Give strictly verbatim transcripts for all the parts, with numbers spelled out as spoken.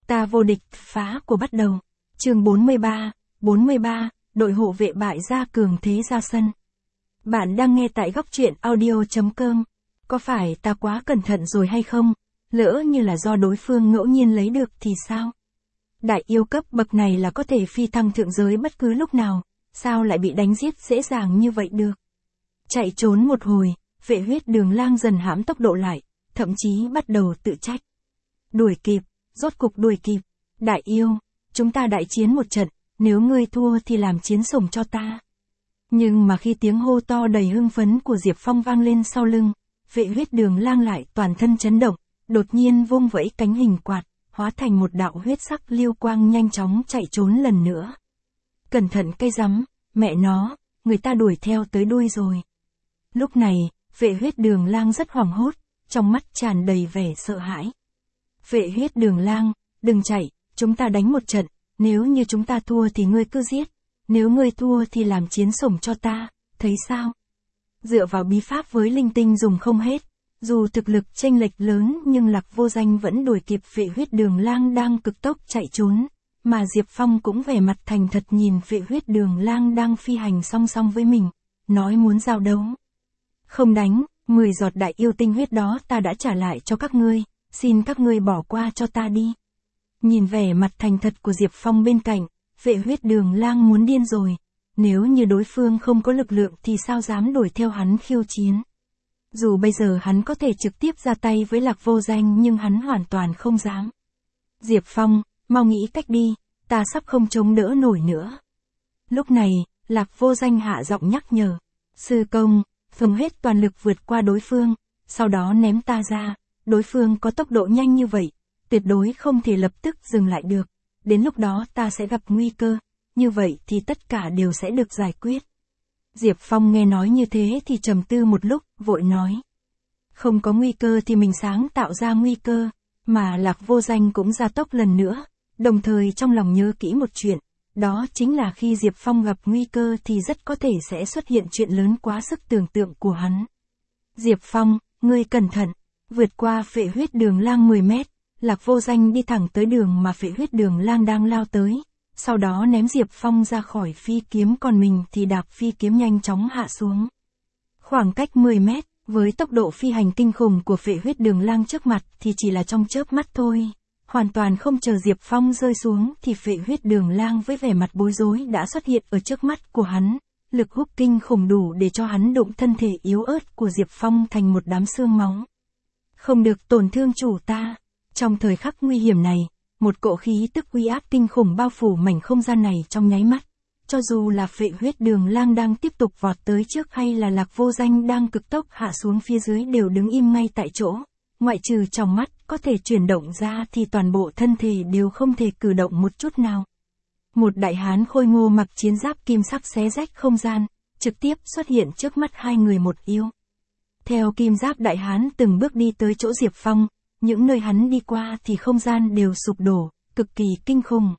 Ta vô địch, phá của bắt đầu. Chương bốn mươi ba, bốn mươi ba, đội hộ vệ bại gia cường thế ra sân. Bạn đang nghe tại góc truyện audio chấm com. Có phải ta quá cẩn thận rồi hay không? Lỡ như là do đối phương ngẫu nhiên lấy được thì sao? Đại yêu cấp bậc này là có thể phi thăng thượng giới bất cứ lúc nào, sao lại bị đánh giết dễ dàng như vậy được? Chạy trốn một hồi, Vệ Huyết Đường Lang dần hãm tốc độ lại, thậm chí bắt đầu tự trách. Đuổi kịp, rốt cục đuổi kịp. Đại yêu, chúng ta đại chiến một trận, nếu ngươi thua thì làm chiến sủng cho ta. Nhưng mà khi tiếng hô to đầy hưng phấn của Diệp Phong vang lên sau lưng, Vệ Huyết Đường Lang lại toàn thân chấn động, đột nhiên vung vẫy cánh hình quạt, hóa thành một đạo huyết sắc lưu quang nhanh chóng chạy trốn lần nữa. Cẩn thận cây rắm, mẹ nó, người ta đuổi theo tới đuôi rồi. Lúc này, Vệ Huyết Đường Lang rất hoảng hốt, trong mắt tràn đầy vẻ sợ hãi. Vệ Huyết Đường Lang, đừng chạy, chúng ta đánh một trận, nếu như chúng ta thua thì ngươi cứ giết, nếu ngươi thua thì làm chiến sủng cho ta, thấy sao? Dựa vào bí pháp với linh tinh dùng không hết, dù thực lực chênh lệch lớn nhưng Lạc Vô Danh vẫn đuổi kịp Vệ Huyết Đường Lang đang cực tốc chạy trốn, mà Diệp Phong cũng vẻ mặt thành thật nhìn Vệ Huyết Đường Lang đang phi hành song song với mình, nói muốn giao đấu. Không đánh, mười giọt đại yêu tinh huyết đó ta đã trả lại cho các ngươi, xin các ngươi bỏ qua cho ta đi. Nhìn vẻ mặt thành thật của Diệp Phong bên cạnh, Vệ Huyết Đường Lang muốn điên rồi, nếu như đối phương không có lực lượng thì sao dám đuổi theo hắn khiêu chiến. Dù bây giờ hắn có thể trực tiếp ra tay với Lạc Vô Danh nhưng hắn hoàn toàn không dám. Diệp Phong, mau nghĩ cách đi, ta sắp không chống đỡ nổi nữa. Lúc này, Lạc Vô Danh hạ giọng nhắc nhở. Sư công, dùng hết toàn lực vượt qua đối phương, sau đó ném ta ra, đối phương có tốc độ nhanh như vậy, tuyệt đối không thể lập tức dừng lại được, đến lúc đó ta sẽ gặp nguy cơ, như vậy thì tất cả đều sẽ được giải quyết. Diệp Phong nghe nói như thế thì trầm tư một lúc, vội nói. Không có nguy cơ thì mình sáng tạo ra nguy cơ, mà Lạc Vô Danh cũng gia tốc lần nữa, đồng thời trong lòng nhớ kỹ một chuyện, đó chính là khi Diệp Phong gặp nguy cơ thì rất có thể sẽ xuất hiện chuyện lớn quá sức tưởng tượng của hắn. Diệp Phong, ngươi cẩn thận, vượt qua Vệ Huyết Đường Lang mười mét, Lạc Vô Danh đi thẳng tới đường mà Vệ Huyết Đường Lang đang lao tới, sau đó ném Diệp Phong ra khỏi phi kiếm còn mình thì đạp phi kiếm nhanh chóng hạ xuống. Khoảng cách mười mét, với tốc độ phi hành kinh khủng của Vệ Huyết Đường Lang trước mặt thì chỉ là trong chớp mắt thôi. Hoàn toàn không chờ Diệp Phong rơi xuống thì Vệ Huyết Đường Lang với vẻ mặt bối rối đã xuất hiện ở trước mắt của hắn, lực hút kinh khủng đủ để cho hắn đụng thân thể yếu ớt của Diệp Phong thành một đám xương máu. Không được tổn thương chủ ta. Trong thời khắc nguy hiểm này, một cỗ khí tức uy áp kinh khủng bao phủ mảnh không gian này trong nháy mắt. Cho dù là Vệ Huyết Đường Lang đang tiếp tục vọt tới trước hay là Lạc Vô Danh đang cực tốc hạ xuống phía dưới đều đứng im ngay tại chỗ. Ngoại trừ trong mắt có thể chuyển động ra thì toàn bộ thân thể đều không thể cử động một chút nào. Một đại hán khôi ngô mặc chiến giáp kim sắc xé rách không gian, trực tiếp xuất hiện trước mắt hai người một yêu. Theo kim giáp đại hán từng bước đi tới chỗ Diệp Phong, những nơi hắn đi qua thì không gian đều sụp đổ, cực kỳ kinh khủng.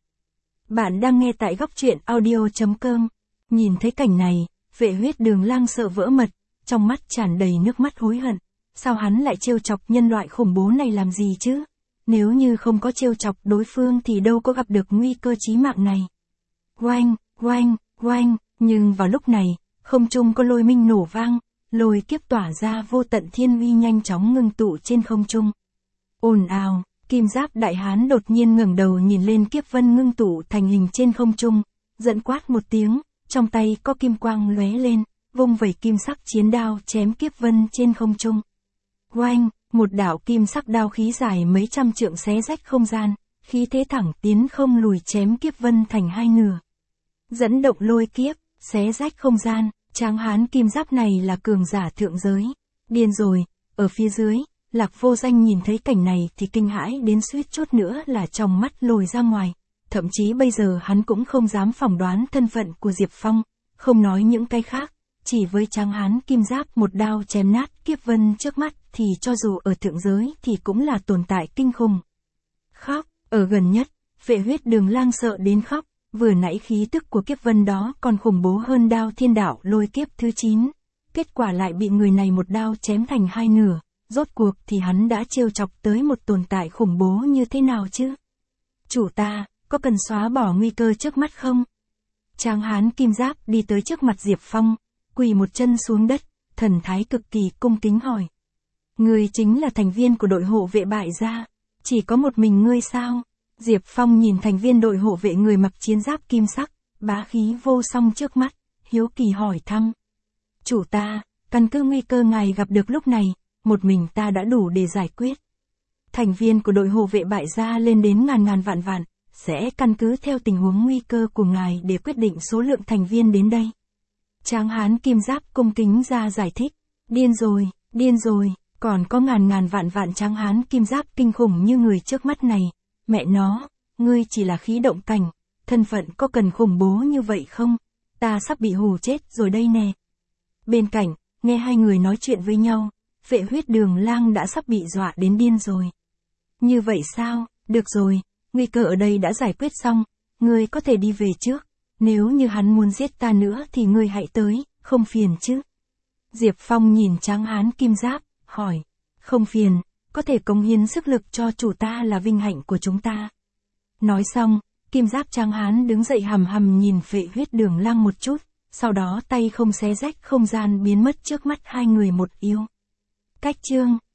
Bạn đang nghe tại góc truyện audio chấm com. Nhìn thấy cảnh này, Vệ Huyết Đường Lang sợ vỡ mật, trong mắt tràn đầy nước mắt hối hận. Sao hắn lại trêu chọc nhân loại khủng bố này làm gì chứ? Nếu như không có trêu chọc đối phương thì đâu có gặp được nguy cơ chí mạng này. Oanh, oanh, oanh, nhưng vào lúc này, không trung có lôi minh nổ vang, lôi kiếp tỏa ra vô tận thiên uy nhanh chóng ngưng tụ trên không trung. Ồn ào, kim giáp đại hán đột nhiên ngẩng đầu nhìn lên kiếp vân ngưng tụ thành hình trên không trung, giận quát một tiếng, trong tay có kim quang lóe lên, vung vẩy kim sắc chiến đao chém kiếp vân trên không trung. Oanh, một đạo kim sắc đao khí dài mấy trăm trượng xé rách không gian, khí thế thẳng tiến không lùi chém kiếp vân thành hai nửa. Dẫn động lôi kiếp, xé rách không gian, tráng hán kim giáp này là cường giả thượng giới. Điên rồi, ở phía dưới, Lạc Vô Danh nhìn thấy cảnh này thì kinh hãi đến suýt chút nữa là trong mắt lồi ra ngoài. Thậm chí bây giờ hắn cũng không dám phỏng đoán thân phận của Diệp Phong, không nói những cái khác. Chỉ với tráng hán kim giáp một đao chém nát kiếp vân trước mắt thì cho dù ở thượng giới thì cũng là tồn tại kinh khủng. Khóc, ở gần nhất, Vệ Huyết Đường Lang sợ đến khóc, vừa nãy khí tức của kiếp vân đó còn khủng bố hơn đao thiên đạo lôi kiếp thứ chín. Kết quả lại bị người này một đao chém thành hai nửa, rốt cuộc thì hắn đã trêu chọc tới một tồn tại khủng bố như thế nào chứ? Chủ ta, có cần xóa bỏ nguy cơ trước mắt không? Tráng hán kim giáp đi tới trước mặt Diệp Phong, quỳ một chân xuống đất, thần thái cực kỳ cung kính hỏi. Ngươi chính là thành viên của đội hộ vệ bại gia, chỉ có một mình ngươi sao? Diệp Phong nhìn thành viên đội hộ vệ người mặc chiến giáp kim sắc, bá khí vô song trước mắt, hiếu kỳ hỏi thăm. Chủ ta, căn cứ nguy cơ ngài gặp được lúc này, một mình ta đã đủ để giải quyết. Thành viên của đội hộ vệ bại gia lên đến ngàn ngàn vạn vạn, sẽ căn cứ theo tình huống nguy cơ của ngài để quyết định số lượng thành viên đến đây. Tráng hán kim giáp cung kính ra giải thích. Điên rồi, điên rồi, còn có ngàn ngàn vạn vạn tráng hán kim giáp kinh khủng như người trước mắt này. Mẹ nó, ngươi chỉ là khí động cảnh, thân phận có cần khủng bố như vậy không? Ta sắp bị hù chết rồi đây nè. Bên cạnh, nghe hai người nói chuyện với nhau, Vệ Huyết Đường Lang đã sắp bị dọa đến điên rồi. Như vậy sao, được rồi, nguy cơ ở đây đã giải quyết xong, ngươi có thể đi về trước, nếu như hắn muốn giết ta nữa thì ngươi hãy tới, không phiền chứ. Diệp Phong nhìn tráng hán kim giáp, hỏi, không phiền, có thể cống hiến sức lực cho chủ ta là vinh hạnh của chúng ta. Nói xong, kim giáp tráng hán đứng dậy hầm hầm nhìn Vệ Huyết Đường Lang một chút, sau đó tay không xé rách không gian biến mất trước mắt hai người một yêu. Cách chương